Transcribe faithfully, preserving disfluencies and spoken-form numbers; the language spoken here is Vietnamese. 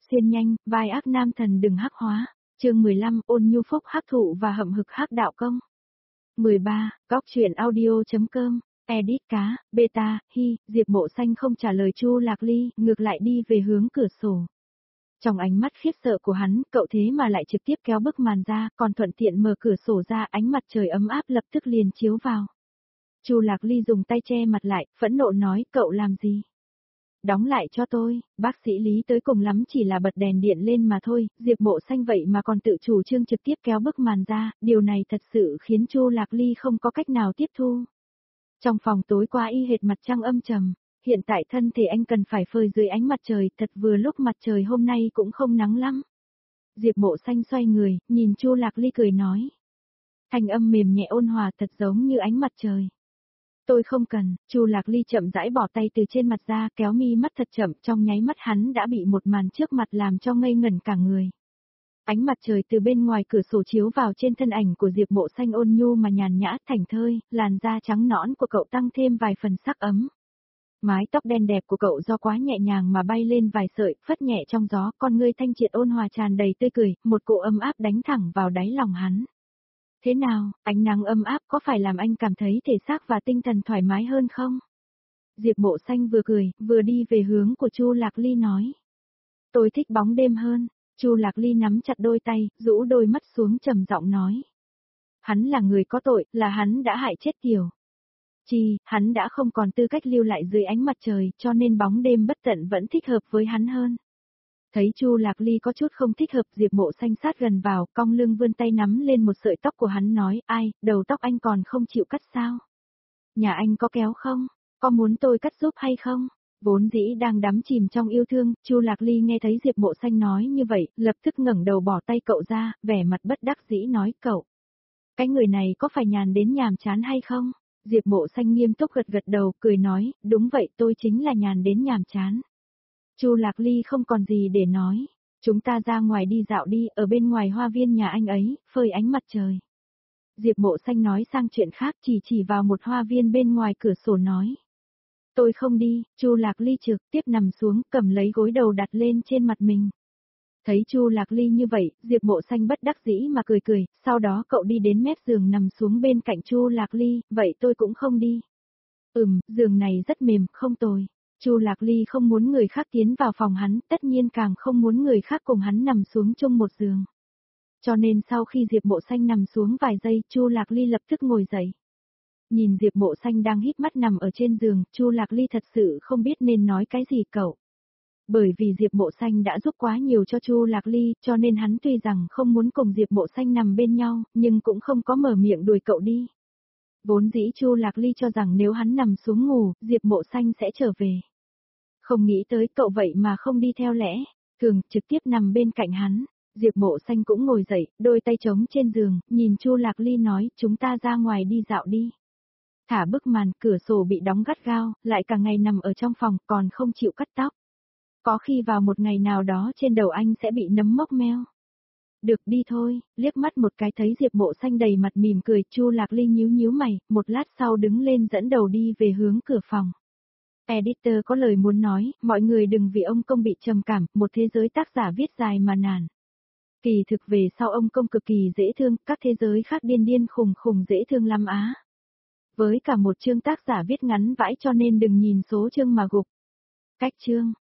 Xuyên nhanh, vai ác nam thần đừng hắc hóa. Chương mười lăm, ôn nhu phúc hắc thụ và hậm hực hắc đạo công. mười ba, góc truyện audio.com, edit cá, beta, hi, Diệp Mộ Xanh không trả lời Chu Lạc Ly, ngược lại đi về hướng cửa sổ. Trong ánh mắt khiếp sợ của hắn, cậu thế mà lại trực tiếp kéo bức màn ra, còn thuận tiện mở cửa sổ ra, ánh mặt trời ấm áp lập tức liền chiếu vào. Chu Lạc Ly dùng tay che mặt lại, phẫn nộ nói, cậu làm gì? Đóng lại cho tôi, bác sĩ Lý tới cùng lắm chỉ là bật đèn điện lên mà thôi, Diệp Mộ Xanh vậy mà còn tự chủ trương trực tiếp kéo bức màn ra, điều này thật sự khiến Chu Lạc Ly không có cách nào tiếp thu. Trong phòng tối qua y hệt mặt trăng âm trầm, hiện tại thân thể anh cần phải phơi dưới ánh mặt trời, thật vừa lúc mặt trời hôm nay cũng không nắng lắm. Diệp Mộ Xanh xoay người, nhìn Chu Lạc Ly cười nói. Thanh âm mềm nhẹ ôn hòa thật giống như ánh mặt trời. Tôi không cần, Chu Lạc Ly chậm rãi bỏ tay từ trên mặt ra, kéo mi mắt thật chậm, trong nháy mắt hắn đã bị một màn trước mặt làm cho ngây ngẩn cả người. Ánh mặt trời từ bên ngoài cửa sổ chiếu vào trên thân ảnh của Diệp Mộ Xanh ôn nhu mà nhàn nhã, thảnh thơi, làn da trắng nõn của cậu tăng thêm vài phần sắc ấm. Mái tóc đen đẹp của cậu do quá nhẹ nhàng mà bay lên vài sợi, phất nhẹ trong gió, con ngươi thanh triệt ôn hòa tràn đầy tươi cười, một cỗ ấm áp đánh thẳng vào đáy lòng hắn. Thế nào, ánh nắng ấm áp có phải làm anh cảm thấy thể xác và tinh thần thoải mái hơn không? Diệp Mộ Xanh vừa cười, vừa đi về hướng của Chu Lạc Ly nói. Tôi thích bóng đêm hơn. Chu Lạc Ly nắm chặt đôi tay, rũ đôi mắt xuống trầm giọng nói. Hắn là người có tội, là hắn đã hại chết Tiểu Chi, hắn đã không còn tư cách lưu lại dưới ánh mặt trời, cho nên bóng đêm bất tận vẫn thích hợp với hắn hơn. Thấy Chu Lạc Ly có chút không thích hợp, Diệp Mộ Xanh sát gần vào, cong lưng vươn tay nắm lên một sợi tóc của hắn nói, ai, đầu tóc anh còn không chịu cắt sao? Nhà anh có kéo không? Có muốn tôi cắt giúp hay không? Vốn dĩ đang đắm chìm trong yêu thương, Chu Lạc Ly nghe thấy Diệp Mộ Xanh nói như vậy, lập tức ngẩng đầu bỏ tay cậu ra, vẻ mặt bất đắc dĩ nói, cậu. Cái người này có phải nhàn đến nhàm chán hay không? Diệp Mộ Xanh nghiêm túc gật gật đầu, cười nói, đúng vậy, tôi chính là nhàn đến nhàm chán. Chu Lạc Ly không còn gì để nói, chúng ta ra ngoài đi dạo đi, ở bên ngoài hoa viên nhà anh ấy, phơi ánh mặt trời. Diệp Mộ Xanh nói sang chuyện khác, chỉ chỉ vào một hoa viên bên ngoài cửa sổ nói. Tôi không đi, Chu Lạc Ly trực tiếp nằm xuống, cầm lấy gối đầu đặt lên trên mặt mình. Thấy Chu Lạc Ly như vậy, Diệp Mộ Xanh bất đắc dĩ mà cười cười, sau đó cậu đi đến mép giường nằm xuống bên cạnh Chu Lạc Ly, vậy tôi cũng không đi. Ừm, giường này rất mềm, không tồi. Chu Lạc Ly không muốn người khác tiến vào phòng hắn, tất nhiên càng không muốn người khác cùng hắn nằm xuống chung một giường. Cho nên sau khi Diệp Mộ Xanh nằm xuống vài giây, Chu Lạc Ly lập tức ngồi dậy. Nhìn Diệp Mộ Xanh đang híp mắt nằm ở trên giường, Chu Lạc Ly thật sự không biết nên nói cái gì cậu. Bởi vì Diệp Mộ Xanh đã giúp quá nhiều cho Chu Lạc Ly, cho nên hắn tuy rằng không muốn cùng Diệp Mộ Xanh nằm bên nhau, nhưng cũng không có mở miệng đuổi cậu đi. Vốn dĩ Chu Lạc Ly cho rằng nếu hắn nằm xuống ngủ, Diệp Mộ Xanh sẽ trở về. Không nghĩ tới cậu vậy mà không đi theo lẽ, thường trực tiếp nằm bên cạnh hắn. Diệp Mộ Xanh cũng ngồi dậy, đôi tay trống trên giường, nhìn Chu Lạc Ly nói, chúng ta ra ngoài đi dạo đi. Thả bức màn, cửa sổ bị đóng gắt gao, lại cả ngày nằm ở trong phòng, còn không chịu cắt tóc. Có khi vào một ngày nào đó trên đầu anh sẽ bị nấm mốc meo. Được đi thôi, liếc mắt một cái thấy Diệp Mộ Xanh đầy mặt mỉm cười, Chu Lạc Ly nhíu nhíu mày, một lát sau đứng lên dẫn đầu đi về hướng cửa phòng. Editor có lời muốn nói, mọi người đừng vì ông công bị trầm cảm, một thế giới tác giả viết dài mà nản. Kỳ thực về sau ông công cực kỳ dễ thương, các thế giới khác điên điên khùng khùng dễ thương lắm á. Với cả một chương tác giả viết ngắn vãi cho nên đừng nhìn số chương mà gục. Cách chương